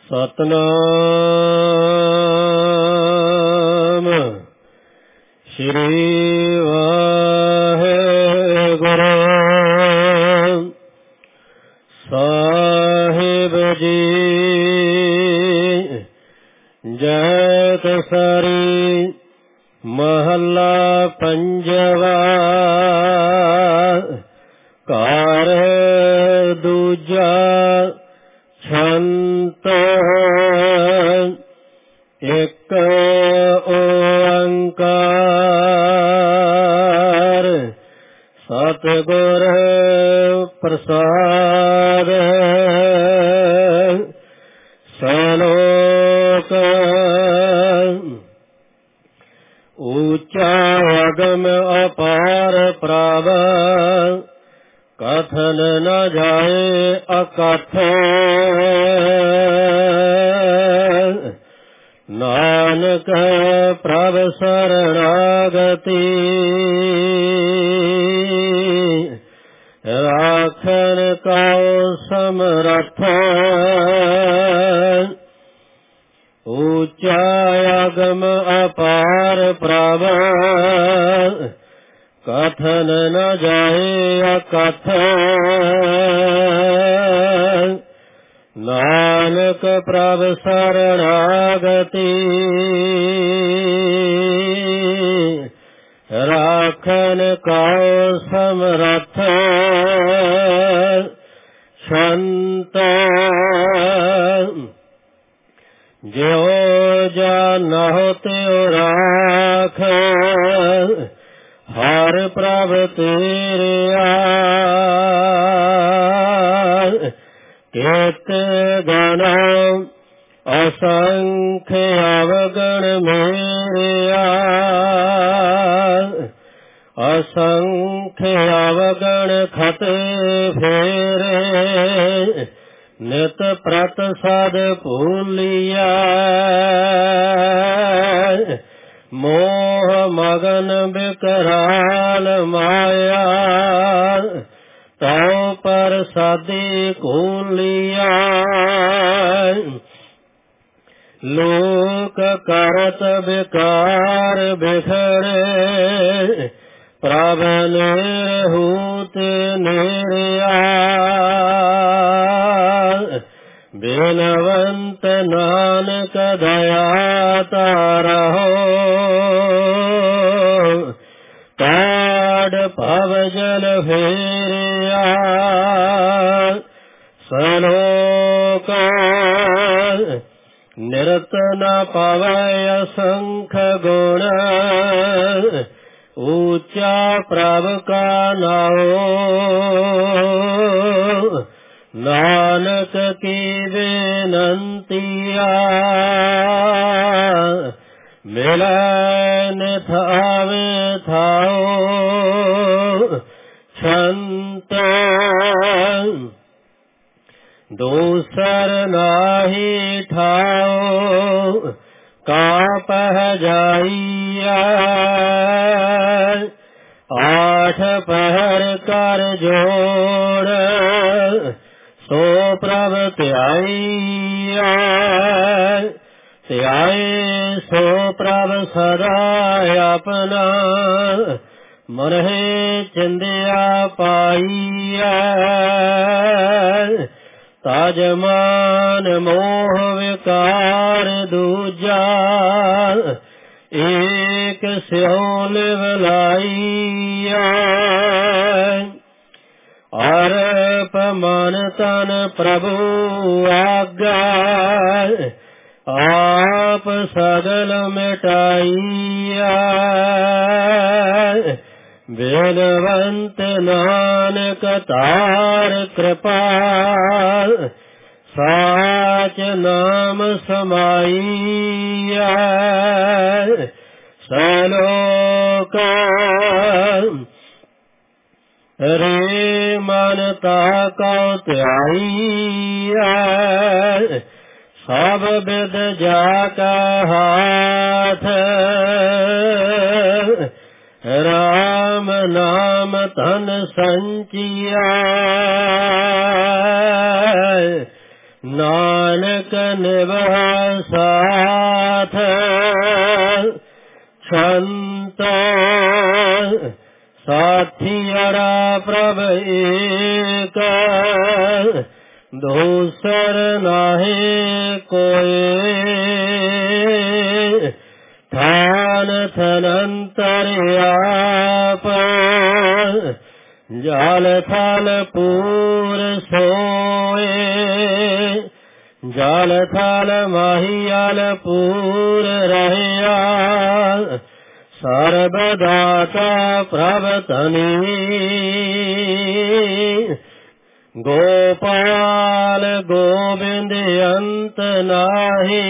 ਸਤਨਾਮ ਸ਼੍ਰੀ ਵਾਹਿਗੁਰੂ ਸਾਹਿਬ ਜੀ। ਜੈ ਕਸਰੀ ਮਹੱਲਾ ਪੰਜਵਾ। ਘਰ ਦੂਜਾ ਛੰਤ ਇੱਕ ਓੰਕਾਰ ਸਤਿਗੁਰ ਪ੍ਰਸਾਦ। ਸਲੋਕ ਊਚਾ ਅਗਮ ਅਪਾਰ ਪ੍ਰਭ ਕਥਨ ਨ ਜਾਏ ਅਕਥ। ਨਾਨਕ ਪ੍ਰਭ ਸਰਣਾਗਤੀ ਰਾਖਨ ਕਉ ਸਮਰੱਥ। ਊਚਾ ਅਗਮ ਅਪਾਰ ਪ੍ਰਭ ਕਥਨ ਨ ਜਾਏ ਅਕਥ। ਨਾਨਕ ਪ੍ਰਭ ਸਰਣਾਗਤੀ ਰਾਖਨ ਕਉ ਸਮਰੱਥ। ਸੰਤ ਜਿਉ ਜਾਨਹੁ ਤਿਉ ਰਾਖ ਹਰਿ ਪ੍ਰਭ ਤੇਰਿਆ। ਕੇਤ ਗਣ ਅਸੰਖ ਅਵਗਣ ਮੇਰਿਆ। ਅਸੰਖ ਅਵਗਣ ਖਤੇ ਫੇਰੇ ਨਿਤ ਪ੍ਰਤ ਸਦ ਭੂਲਿਆ। ਮੋਹ ਮਗਨ ਬਿਕਰਾਲ ਮਾਇਆ ਤਉ ਪ੍ਰਸਾਦੀ ਘੂਲਿਆ। ਲੋਕ ਕਰਤ ਬਿਕਾਰ ਬਿਖੜੇ ਪ੍ਰਭ ਨਿਰਹੂਤ ਨਿਰਿਆ। ਬਿਨਵੰਤ ਨਾਨਕ ਦਇਆ ਤਾਰਹੁ ਤਾੜ ਭਵ ਜਲ ਫੇਰਿਆ। ਸਲੋਕ ਨਿਰਤ ਨ ਪਵੈ ਅਸੰਖ ਗੁਣ ਊਚਾ ਪ੍ਰਭ ਕਾ ਨਾਉ। ਨਾਨਕ ਕੀ ਬੇਨੰਤੀਆ ਮਿਲੈ ਨਿਥ ਆਵੇ ਥਾਉ। ਛੰਤ ਦੂਸਰ ਨਾਹੀ ਠਾਉ ਕਾਪਹ ਜਾਈਆ। ਆਠ ਪਹਿਰ ਕਰ ਜੋੜ ਸੋ ਪ੍ਰਭ ਧਿਆਈਆ। ਧਿਆਏ ਸੋ ਪ੍ਰਭ ਸਦਾ ਆਪਣਾ ਮਨਹਿ ਚਿੰਦਿਆ ਪਾਈਆ। ਤਾਜਮਾਨ ਮੋਹ ਵਿਕਾਰ ਦੂਜਾ ਏਕ ਸਿਉ ਲਿਵ ਲਾਈਆ। ਅਰਪ ਮਨ ਤਨ ਪ੍ਰਭੂ ਆਗਾ ਆਪ ਸਗਲ ਮਿਟਾਈਆ। ਬੇਨਵੰਤ ਨਾਨਕ ਤਾਰ ਕਿਰਪਾ ਸਾਚ ਨਾਮ ਸਮਾਈਆ। ਸਲੋਕ ਰੇ ਮਨ ਤਾ ਕਉ ਧਿਆਈਆ। ਸਭ ਬਿਦ ਜਾ ਕਾ ਹਾਥ ਰਾਮ ਨਾਮ ਧਨ ਸੰਚਿਆ। ਨਾਨਕ ਨਿਭੈ ਸਾਥ ਛੰਤ ਸਾਥੀਰਾ ਪ੍ਰਭ ਏਕ ਦੂਸਰ ਨਾਹੀ ਕੋਇ ਥਾਨ ਥਨੰਤਰ ਆਪ ਜਲ ਥਲ ਪੂਰ ਸੋਏ ਜਲ ਥਲ ਮਾਹੀਅਲ ਪੂਰ ਰਹਿਆ ਸਰਬ ਦਾਤਾ ਪ੍ਰਭ ਧਨੀ ਗੋਪਾਲ ਗੋਬਿੰਦ ਅੰਤ ਨਾਹੀ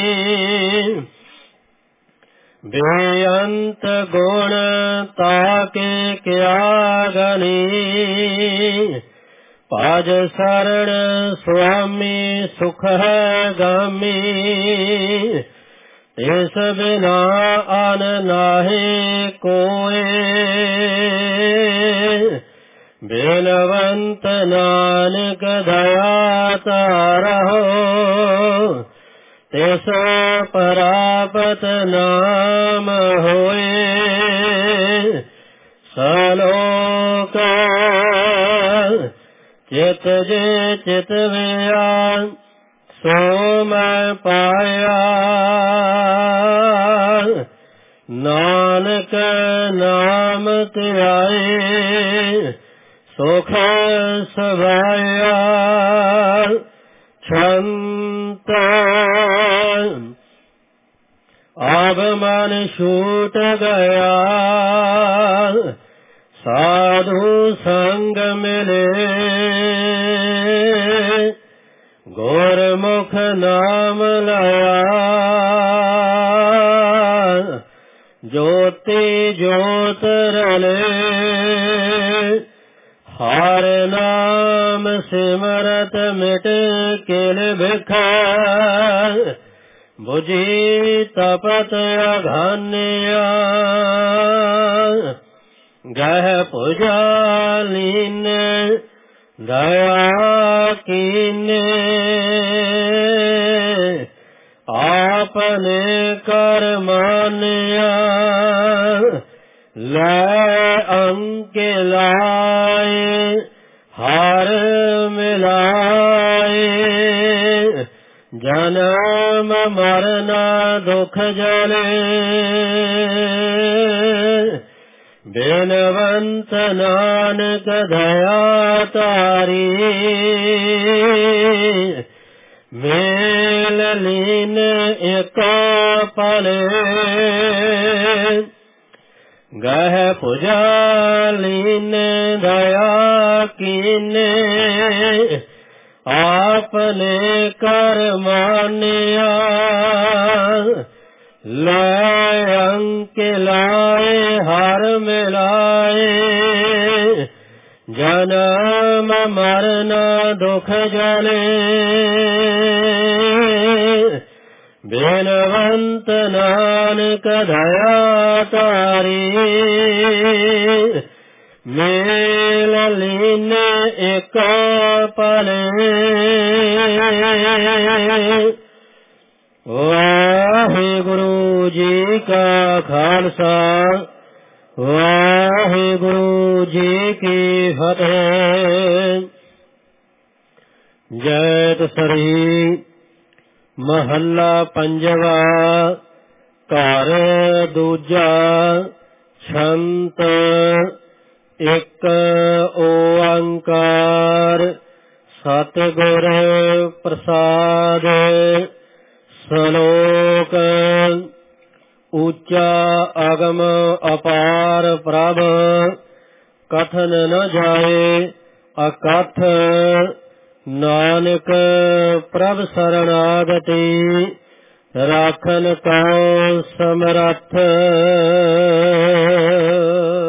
ਬੇਅੰਤ ਗੁਣ ਤਾਕੇ ਕਿਆ ਗਨੀ ਭਜ ਸਰਣ ਸੁਆਮੀ ਸੁਖ ਹੈ ਗਾਮੀ ਤਿਸ ਬਿਨਾ ਅਨ ਨਾਹੀ ਕੋਇ ਬੇਨਵੰਤ ਨਾਨਕ ਦਇਆ ਤਾਰਹੁ ਤਿਸ ਪ੍ਰਾਪਤ ਨਾਮ ਹੋਏ ਸਲੋਕ ਚਿਤ ਜੇ ਚਿਤ ਵਿਆ ਸੋ ਮੈਂ ਪਾਇਆ ਨਾਨਕ ਨਾਮ ਧਿਆਏ ਸੁਖ ਸਵਾਇਆ ਛੰਤ ਆਬ ਮਨ ਛੂਟ ਗਿਆ ਸਾਧੂ ਸੰਗ ਮਿਲੇ ਗੁਰਮੁਖ ਨਾਮ ਲਿਆ ਜੋਤੀ ਜੋਤ ਰਲੇ ਹਰ ਨਾਮ ਸਿਮਰਤ ਮਿਟ ਕਿਲ ਬਿਖਾ ਬੁਝੀ ਤਪਤ ਅਘਾਨਿਆ ਗਹਿ ਪੁਜਾ ਲੀਨ ਦਇਆ ਕੀਨੇ ਆਪਨੇ ਕਰ ਮਾਨਿਆ ਲੈ ਅੰਕੇ ਲਾਏ ਹਰ ਮਿਲਾਏ ਜਨਮ ਮਰਨਾ ਦੁਖ ਜਲੇ ਬੇਨਵੰਤ ਨਾਨਕ ਦਇਆ ਤਾਰੀ ਮੇਲ ਲੀਨ ਇੱਕ ਪਲੇ ਗਹਿ ਪੁਜਾ ਲੀਨ ਦਇਆ ਕੀਨੇ ਆਪਨੇ ਕਰ ਮਾਨਿਆ ਲੈ ਅੰਕੇ ਲਾਏ ਹਰ ਮਿਲਾਏ ਜਨਮ ਮਰਨਾ ਦੁਖ ਜਲੇ ਬੇਨਵੰਤ ਨਾਨਕ ਦਇਆ ਤਾਰੀ ਮੇਲ ਲੀਨ ਇੱਕ ਪਲੇ ਵਾਹਿਗੁਰੂ ਜੀ ਕਾ ਖਾਲਸਾ ਵਾਹਿਗੁਰੂ ਜੀ ਕੀ ਫਤਿਹ। ਜੈਤ ਸਰੀ ਮਹੱਲਾ ਪੰਜਵਾ। ਘਰ ਦੂਜਾ ਛੰਤ ਇੱਕ ਓੰਕਾਰ ਸਤਿਗੁਰ ਪ੍ਰਸਾਦ। ਸ਼ਲੋਕ ਉੱਚਾ ਅਗਮ ਅਪਾਰ ਪ੍ਰਭ ਕਥਨ ਨ ਜਾਏ ਅਕਥ ਨਾਨਕ ਪ੍ਰਭ ਸਰਣਾਗਤੀ राखन कौ समरथ। 1 ਓੰਕਾਰ ਸਤਿ ਗੁਰੂ ਪ੍ਰਸਾਦਿ। ਸਲੋਕ ਉੱਚਾ ਅਗਮ ਅਪਾਰ ਪ੍ਰਭ ਕਥਨ ਨ ਜਾਏ ਅਕਥ ਨਾਨਕ ਪ੍ਰਭ ਸਰਣਾਗਤੀ ਰਾਖਨ ਕਉ ਸਮਰਥ। 2 ਓੰਕਾਰ ਸਤਿ ਗੁਰੂ ਪ੍ਰਸਾਦਿ। ਸਲੋਕ ਉੱਚਾ ਅਗਮ ਅਪਾਰ ਪ੍ਰਭ ਕਥਨ ਨ ਜਾਏ ਅਕਥ ਨਾਨਕ ਪ੍ਰਭ ਸਰਣਾਗਤੀ ਰਾਖਨ ਕਉ ਸਮਰਥ।